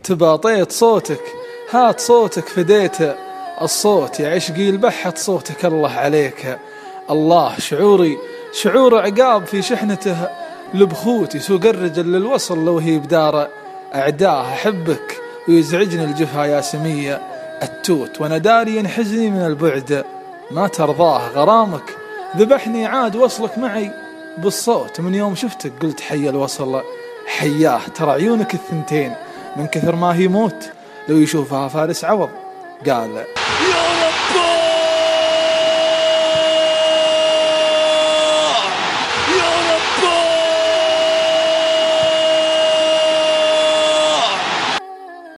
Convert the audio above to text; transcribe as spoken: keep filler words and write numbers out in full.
تباطيت صوتك، هات صوتك فديته، الصوت يا عشقي البحت صوتك الله عليك. الله شعوري شعور عقاب في شحنته، لبخوت يسوق الرجل للوصل لو هي بداره. أعداه أحبك ويزعجني الجفا يا سمية، التوت وانا داري ينحزني من البعد. ما ترضاه غرامك ذبحني عاد وصلك معي، بالصوت من يوم شفتك قلت حي الوصل. حياه ترى عيونك الثنتين من كثر ما هي موت، لو يشوفها فارس عوض قال